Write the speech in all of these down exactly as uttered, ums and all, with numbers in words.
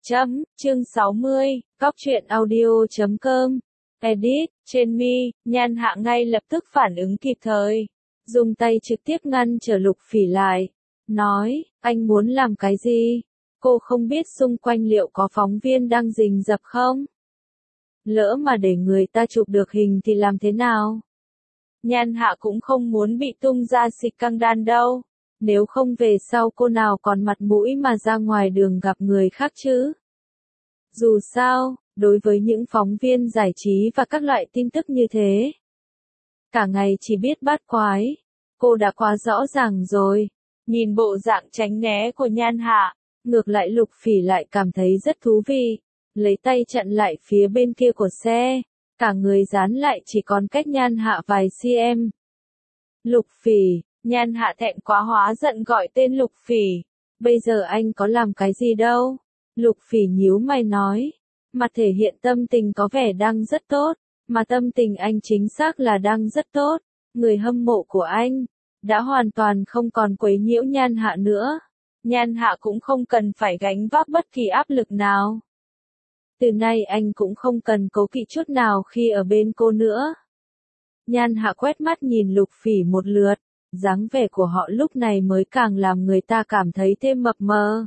Chấm, chương sáu mươi, Cóc truyện audio chấm com. Edit, trên mi, Nhan Hạ ngay lập tức phản ứng kịp thời. Dùng tay trực tiếp ngăn trở Lục Phỉ lại. Nói, anh muốn làm cái gì? Cô không biết xung quanh liệu có phóng viên đang rình rập không? Lỡ mà để người ta chụp được hình thì làm thế nào? Nhan Hạ cũng không muốn bị tung ra xịt căng đan đâu. Nếu không về sau cô nào còn mặt mũi mà ra ngoài đường gặp người khác chứ? Dù sao, đối với những phóng viên giải trí và các loại tin tức như thế, cả ngày chỉ biết bát quái, cô đã quá rõ ràng rồi. Nhìn bộ dạng tránh né của Nhan Hạ, ngược lại Lục Phỉ lại cảm thấy rất thú vị. Lấy tay chặn lại phía bên kia của xe, cả người dán lại chỉ còn cách Nhan Hạ vài cm. Lục Phỉ, Nhan Hạ thẹn quá hóa giận gọi tên Lục Phỉ. Bây giờ anh có làm cái gì đâu? Lục Phỉ nhíu mày nói. Mặt thể hiện tâm tình có vẻ đang rất tốt, mà tâm tình anh chính xác là đang rất tốt. Người hâm mộ của anh đã hoàn toàn không còn quấy nhiễu Nhan Hạ nữa. Nhan Hạ cũng không cần phải gánh vác bất kỳ áp lực nào. Từ nay anh cũng không cần cố kỵ chút nào khi ở bên cô nữa. Nhan Hạ quét mắt nhìn Lục Phỉ một lượt, dáng vẻ của họ lúc này mới càng làm người ta cảm thấy thêm mập mờ.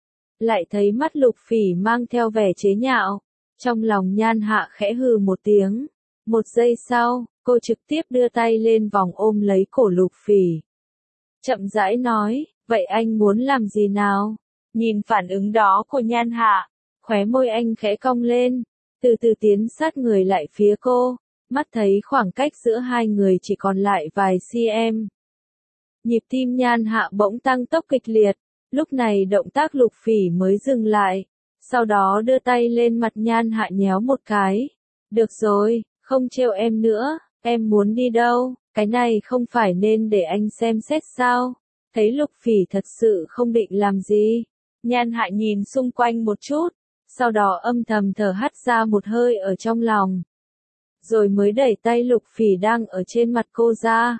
Lại thấy mắt Lục Phỉ mang theo vẻ chế nhạo, trong lòng Nhan Hạ khẽ hừ một tiếng. Một giây sau, cô trực tiếp đưa tay lên vòng ôm lấy cổ Lục Phỉ. Chậm rãi nói, vậy anh muốn làm gì nào? Nhìn phản ứng đó của Nhan Hạ, khóe môi anh khẽ cong lên, từ từ tiến sát người lại phía cô, mắt thấy khoảng cách giữa hai người chỉ còn lại vài cm. Nhịp tim Nhan Hạ bỗng tăng tốc kịch liệt, lúc này động tác Lục Phỉ mới dừng lại, sau đó đưa tay lên mặt Nhan Hạ nhéo một cái. Được rồi, không trêu em nữa, em muốn đi đâu, cái này không phải nên để anh xem xét sao? Thấy Lục Phỉ thật sự không định làm gì, Nhan Hạ nhìn xung quanh một chút, sau đó âm thầm thở hắt ra một hơi ở trong lòng. Rồi mới đẩy tay Lục Phỉ đang ở trên mặt cô ra.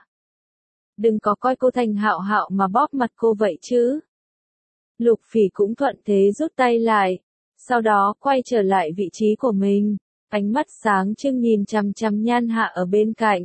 Đừng có coi cô thành Hạo Hạo mà bóp mặt cô vậy chứ. Lục Phỉ cũng thuận thế rút tay lại, sau đó quay trở lại vị trí của mình, ánh mắt sáng trưng nhìn chằm chằm Nhan Hạ ở bên cạnh.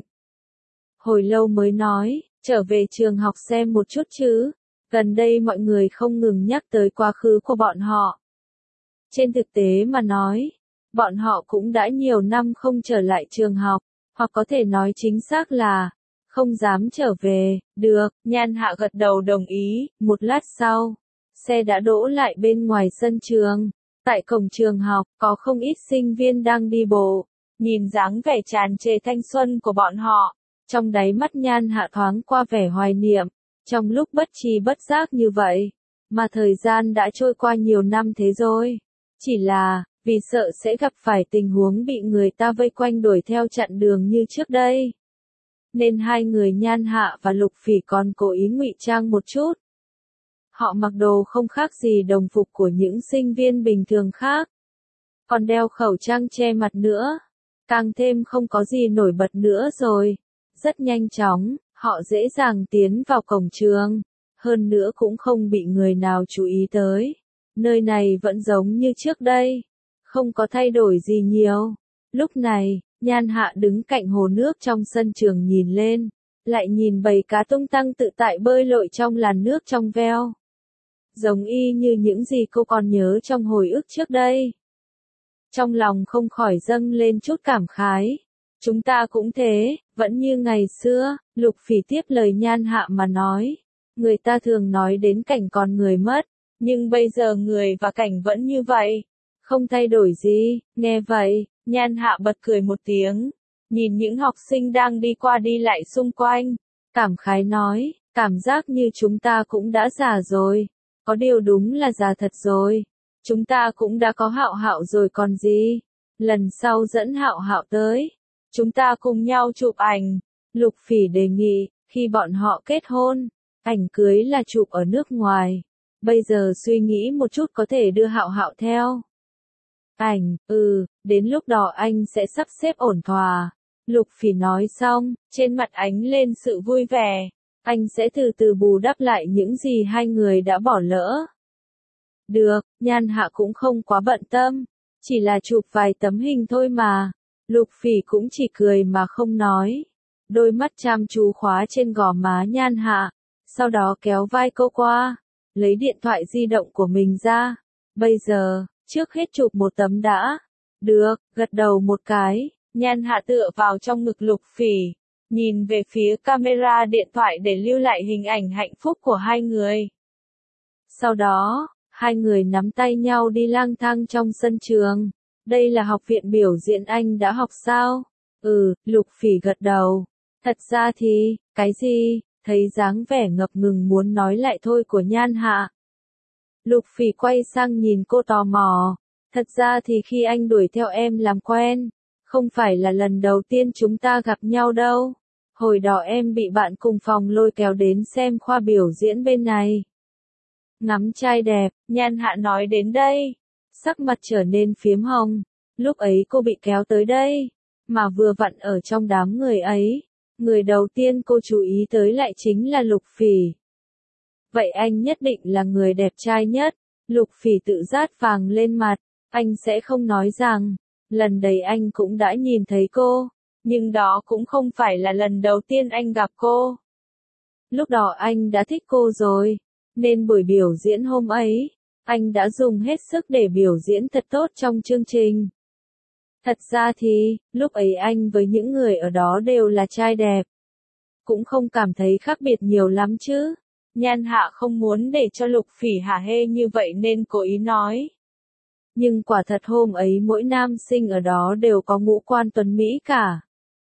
Hồi lâu mới nói, trở về trường học xem một chút chứ, gần đây mọi người không ngừng nhắc tới quá khứ của bọn họ. Trên thực tế mà nói, bọn họ cũng đã nhiều năm không trở lại trường học, hoặc có thể nói chính xác là không dám trở về. Được, Nhan Hạ gật đầu đồng ý. Một lát sau, xe đã đỗ lại bên ngoài sân trường. Tại cổng trường học, có không ít sinh viên đang đi bộ. Nhìn dáng vẻ tràn trề thanh xuân của bọn họ, trong đáy mắt Nhan Hạ thoáng qua vẻ hoài niệm. Trong lúc bất tri bất giác như vậy, mà thời gian đã trôi qua nhiều năm thế rồi. Chỉ là, vì sợ sẽ gặp phải tình huống bị người ta vây quanh đuổi theo chặn đường như trước đây, nên hai người Nhan Hạ và Lục Phỉ còn cố ý ngụy trang một chút. Họ mặc đồ không khác gì đồng phục của những sinh viên bình thường khác, còn đeo khẩu trang che mặt nữa, càng thêm không có gì nổi bật nữa rồi. Rất nhanh chóng, họ dễ dàng tiến vào cổng trường, hơn nữa cũng không bị người nào chú ý tới. Nơi này vẫn giống như trước đây, không có thay đổi gì nhiều. Lúc này, Nhan Hạ đứng cạnh hồ nước trong sân trường nhìn lên, lại nhìn bầy cá tung tăng tự tại bơi lội trong làn nước trong veo. Giống y như những gì cô còn nhớ trong hồi ức trước đây. Trong lòng không khỏi dâng lên chút cảm khái. Chúng ta cũng thế, vẫn như ngày xưa. Lục Phỉ tiếp lời Nhan Hạ mà nói. Người ta thường nói đến cảnh còn người mất, nhưng bây giờ người và cảnh vẫn như vậy, không thay đổi gì. Nghe vậy, Nhan Hạ bật cười một tiếng, nhìn những học sinh đang đi qua đi lại xung quanh, cảm khái nói, cảm giác như chúng ta cũng đã già rồi. Có điều đúng là già thật rồi. Chúng ta cũng đã có Hạo Hạo rồi còn gì. Lần sau dẫn Hạo Hạo tới, chúng ta cùng nhau chụp ảnh. Lục Phỉ đề nghị, khi bọn họ kết hôn, ảnh cưới là chụp ở nước ngoài. Bây giờ suy nghĩ một chút có thể đưa Hạo Hạo theo. Ảnh, ừ, đến lúc đó anh sẽ sắp xếp ổn thỏa. Lục Phỉ nói xong, trên mặt ánh lên sự vui vẻ. Anh sẽ từ từ bù đắp lại những gì hai người đã bỏ lỡ. Được, Nhan Hạ cũng không quá bận tâm. Chỉ là chụp vài tấm hình thôi mà. Lục Phỉ cũng chỉ cười mà không nói. Đôi mắt chăm chú khóa trên gò má Nhan Hạ. Sau đó kéo vai cô qua. Lấy điện thoại di động của mình ra. Bây giờ, trước hết chụp một tấm đã. Được, gật đầu một cái. Nhan Hạ tựa vào trong ngực Lục Phỉ. Nhìn về phía camera điện thoại để lưu lại hình ảnh hạnh phúc của hai người. Sau đó, hai người nắm tay nhau đi lang thang trong sân trường. Đây là học viện biểu diễn anh đã học sao? Ừ, Lục Phỉ gật đầu. Thật ra thì, cái gì? Thấy dáng vẻ ngập ngừng muốn nói lại thôi của Nhan Hạ. Lục Phỉ quay sang nhìn cô tò mò. Thật ra thì khi anh đuổi theo em làm quen, không phải là lần đầu tiên chúng ta gặp nhau đâu. Hồi đó em bị bạn cùng phòng lôi kéo đến xem khoa biểu diễn bên này. Ngắm trai đẹp, Nhan Hạ nói đến đây. Sắc mặt trở nên phiếm hồng. Lúc ấy cô bị kéo tới đây. Mà vừa vặn ở trong đám người ấy. Người đầu tiên cô chú ý tới lại chính là Lục Phỉ. Vậy anh nhất định là người đẹp trai nhất. Lục Phỉ tự rát vàng lên mặt. Anh sẽ không nói rằng, lần đấy anh cũng đã nhìn thấy cô. Nhưng đó cũng không phải là lần đầu tiên anh gặp cô. Lúc đó anh đã thích cô rồi. Nên buổi biểu diễn hôm ấy, anh đã dùng hết sức để biểu diễn thật tốt trong chương trình. Thật ra thì, lúc ấy anh với những người ở đó đều là trai đẹp. Cũng không cảm thấy khác biệt nhiều lắm chứ. Nhan Hạ không muốn để cho Lục Phỉ hả hê như vậy nên cố ý nói. Nhưng quả thật hôm ấy mỗi nam sinh ở đó đều có ngũ quan tuấn mỹ cả.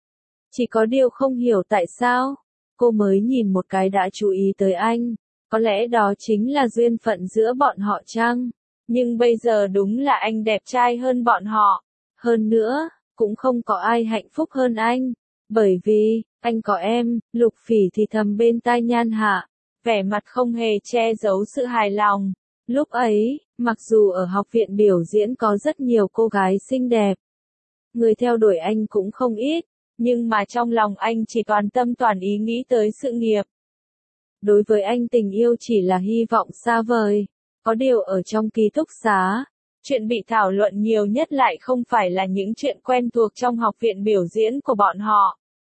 Chỉ có điều không hiểu tại sao, cô mới nhìn một cái đã chú ý tới anh. Có lẽ đó chính là duyên phận giữa bọn họ chăng? Nhưng bây giờ đúng là anh đẹp trai hơn bọn họ. Hơn nữa, cũng không có ai hạnh phúc hơn anh. Bởi vì, anh có em. Lục Phỉ thì thầm bên tai Nhan Hạ. Vẻ mặt không hề che giấu sự hài lòng. Lúc ấy, mặc dù ở học viện biểu diễn có rất nhiều cô gái xinh đẹp. Người theo đuổi anh cũng không ít. Nhưng mà trong lòng anh chỉ toàn tâm toàn ý nghĩ tới sự nghiệp. Đối với anh tình yêu chỉ là hy vọng xa vời. Có điều ở trong ký túc xá, chuyện bị thảo luận nhiều nhất lại không phải là những chuyện quen thuộc trong học viện biểu diễn của bọn họ.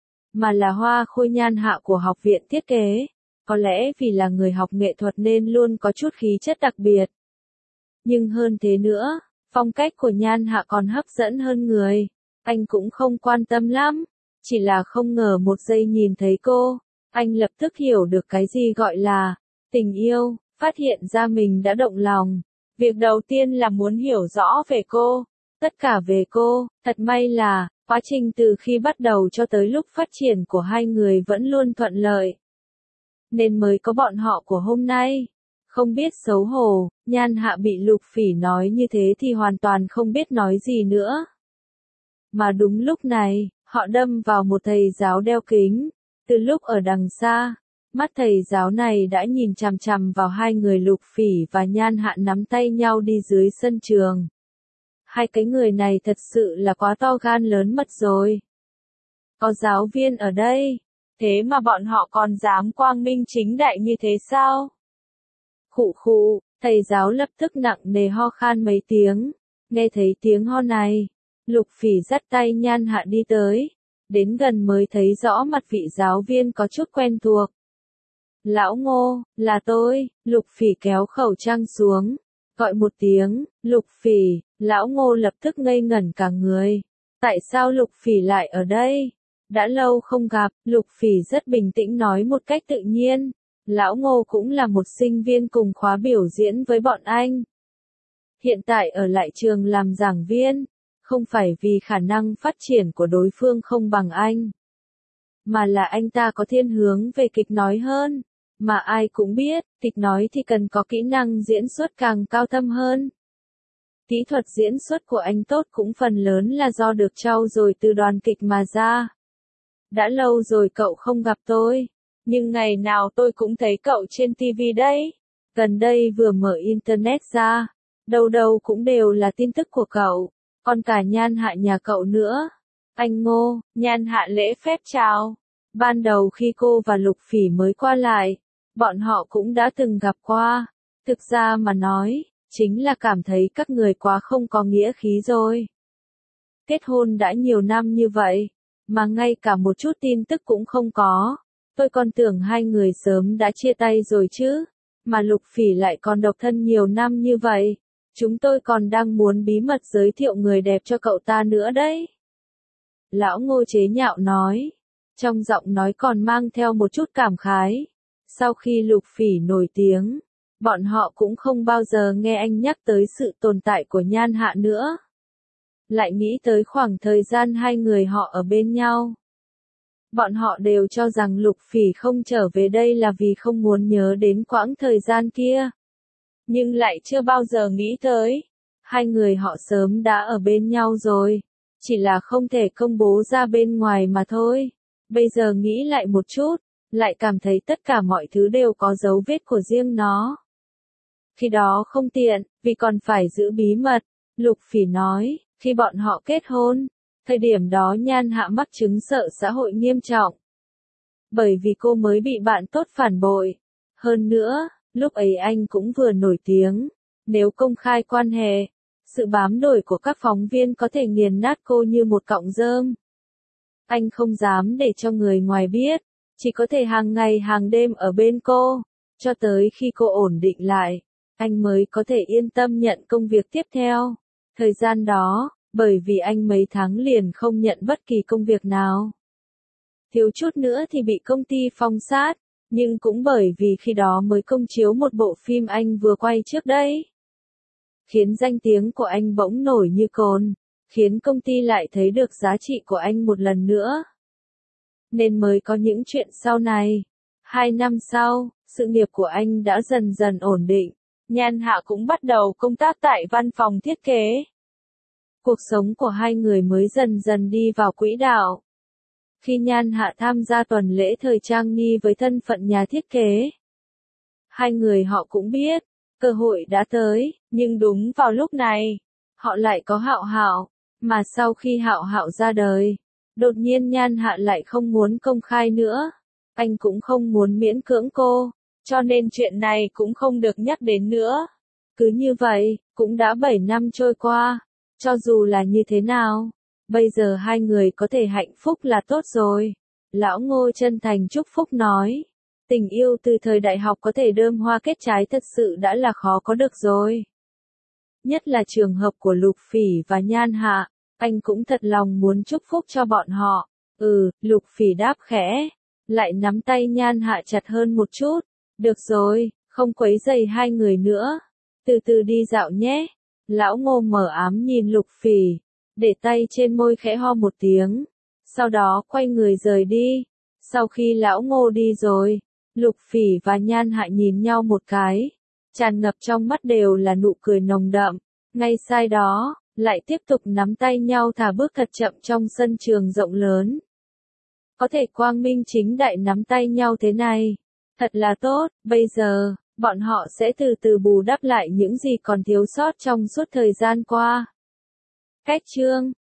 Mà là hoa khôi Nhan Hạ của học viện thiết kế. Có lẽ vì là người học nghệ thuật nên luôn có chút khí chất đặc biệt. Nhưng hơn thế nữa, phong cách của Nhan Hạ còn hấp dẫn hơn người. Anh cũng không quan tâm lắm. Chỉ là không ngờ một giây nhìn thấy cô. Anh lập tức hiểu được cái gì gọi là tình yêu, phát hiện ra mình đã động lòng. Việc đầu tiên là muốn hiểu rõ về cô, tất cả về cô. Thật may là, quá trình từ khi bắt đầu cho tới lúc phát triển của hai người vẫn luôn thuận lợi. Nên mới có bọn họ của hôm nay. Không biết xấu hổ, Nhan Hạ bị Lục Phỉ nói như thế thì hoàn toàn không biết nói gì nữa. Mà đúng lúc này, họ đâm vào một thầy giáo đeo kính. Từ lúc ở đằng xa, mắt thầy giáo này đã nhìn chằm chằm vào hai người Lục Phỉ và Nhan Hạ nắm tay nhau đi dưới sân trường. Hai cái người này thật sự là quá to gan lớn mật rồi. Có giáo viên ở đây, thế mà bọn họ còn dám quang minh chính đại như thế sao? Khụ khụ, thầy giáo lập tức nặng nề ho khan mấy tiếng. Nghe thấy tiếng ho này, Lục Phỉ dắt tay Nhan Hạ đi tới. Đến gần mới thấy rõ mặt vị giáo viên có chút quen thuộc. Lão Ngô, là tôi. Lục Phỉ kéo khẩu trang xuống. Gọi một tiếng, Lục Phỉ. Lão Ngô lập tức ngây ngẩn cả người. Tại sao Lục Phỉ lại ở đây? Đã lâu không gặp. Lục Phỉ rất bình tĩnh nói một cách tự nhiên. Lão Ngô cũng là một sinh viên cùng khóa biểu diễn với bọn anh. Hiện tại ở lại trường làm giảng viên. Không phải vì khả năng phát triển của đối phương không bằng anh. Mà là anh ta có thiên hướng về kịch nói hơn. Mà ai cũng biết, kịch nói thì cần có kỹ năng diễn xuất càng cao thâm hơn. Kỹ thuật diễn xuất của anh tốt cũng phần lớn là do được trau dồi từ đoàn kịch mà ra. Đã lâu rồi cậu không gặp tôi. Nhưng ngày nào tôi cũng thấy cậu trên ti vi đấy. Gần đây vừa mở internet ra. Đâu đâu cũng đều là tin tức của cậu. Còn cả Nhan Hạ nhà cậu nữa. Anh Ngô, Nhan Hạ lễ phép chào. Ban đầu khi cô và Lục Phỉ mới qua lại, bọn họ cũng đã từng gặp qua. Thực ra mà nói, chính là cảm thấy các người quá không có nghĩa khí rồi. Kết hôn đã nhiều năm như vậy, mà ngay cả một chút tin tức cũng không có. Tôi còn tưởng hai người sớm đã chia tay rồi chứ, mà Lục Phỉ lại còn độc thân nhiều năm như vậy. Chúng tôi còn đang muốn bí mật giới thiệu người đẹp cho cậu ta nữa đấy. Lão Ngô chế nhạo nói, trong giọng nói còn mang theo một chút cảm khái. Sau khi Lục Phỉ nổi tiếng, bọn họ cũng không bao giờ nghe anh nhắc tới sự tồn tại của Nhan Hạ nữa. Lại nghĩ tới khoảng thời gian hai người họ ở bên nhau. Bọn họ đều cho rằng Lục Phỉ không trở về đây là vì không muốn nhớ đến quãng thời gian kia. Nhưng lại chưa bao giờ nghĩ tới, hai người họ sớm đã ở bên nhau rồi, chỉ là không thể công bố ra bên ngoài mà thôi. Bây giờ nghĩ lại một chút, lại cảm thấy tất cả mọi thứ đều có dấu vết của riêng nó. Khi đó không tiện, vì còn phải giữ bí mật, Lục Phỉ nói, khi bọn họ kết hôn, thời điểm đó Nhan Hạ mắc chứng sợ xã hội nghiêm trọng. Bởi vì cô mới bị bạn tốt phản bội. Hơn nữa, lúc ấy anh cũng vừa nổi tiếng, nếu công khai quan hệ, sự bám đuổi của các phóng viên có thể nghiền nát cô như một cọng rơm. Anh không dám để cho người ngoài biết, chỉ có thể hàng ngày hàng đêm ở bên cô, cho tới khi cô ổn định lại, anh mới có thể yên tâm nhận công việc tiếp theo. Thời gian đó, bởi vì anh mấy tháng liền không nhận bất kỳ công việc nào. Thiếu chút nữa thì bị công ty phong sát, nhưng cũng bởi vì khi đó mới công chiếu một bộ phim anh vừa quay trước đây. Khiến danh tiếng của anh bỗng nổi như cồn, khiến công ty lại thấy được giá trị của anh một lần nữa. Nên mới có những chuyện sau này. Hai năm sau, sự nghiệp của anh đã dần dần ổn định. Nhan Hạ cũng bắt đầu công tác tại văn phòng thiết kế. Cuộc sống của hai người mới dần dần đi vào quỹ đạo. Khi Nhan Hạ tham gia tuần lễ thời trang Ni với thân phận nhà thiết kế, hai người họ cũng biết, cơ hội đã tới, nhưng đúng vào lúc này, họ lại có Hạo Hạo, mà sau khi Hạo Hạo ra đời, đột nhiên Nhan Hạ lại không muốn công khai nữa, anh cũng không muốn miễn cưỡng cô, cho nên chuyện này cũng không được nhắc đến nữa. Cứ như vậy, cũng đã bảy năm trôi qua, cho dù là như thế nào, bây giờ hai người có thể hạnh phúc là tốt rồi. Lão Ngô chân thành chúc phúc nói, tình yêu từ thời đại học có thể đơm hoa kết trái thật sự đã là khó có được rồi. Nhất là trường hợp của Lục Phỉ và Nhan Hạ, anh cũng thật lòng muốn chúc phúc cho bọn họ. Ừ, Lục Phỉ đáp khẽ, lại nắm tay Nhan Hạ chặt hơn một chút. Được rồi, không quấy rầy hai người nữa. Từ từ đi dạo nhé. Lão Ngô mở ám nhìn Lục Phỉ, để tay trên môi khẽ ho một tiếng, sau đó quay người rời đi. Sau khi lão Ngô đi rồi, Lục Phỉ và Nhan Hạ nhìn nhau một cái, tràn ngập trong mắt đều là nụ cười nồng đậm. Ngay sai đó, lại tiếp tục nắm tay nhau thả bước thật chậm trong sân trường rộng lớn. Có thể quang minh chính đại nắm tay nhau thế này, thật là tốt. Bây giờ, bọn họ sẽ từ từ bù đắp lại những gì còn thiếu sót trong suốt thời gian qua. Cách chương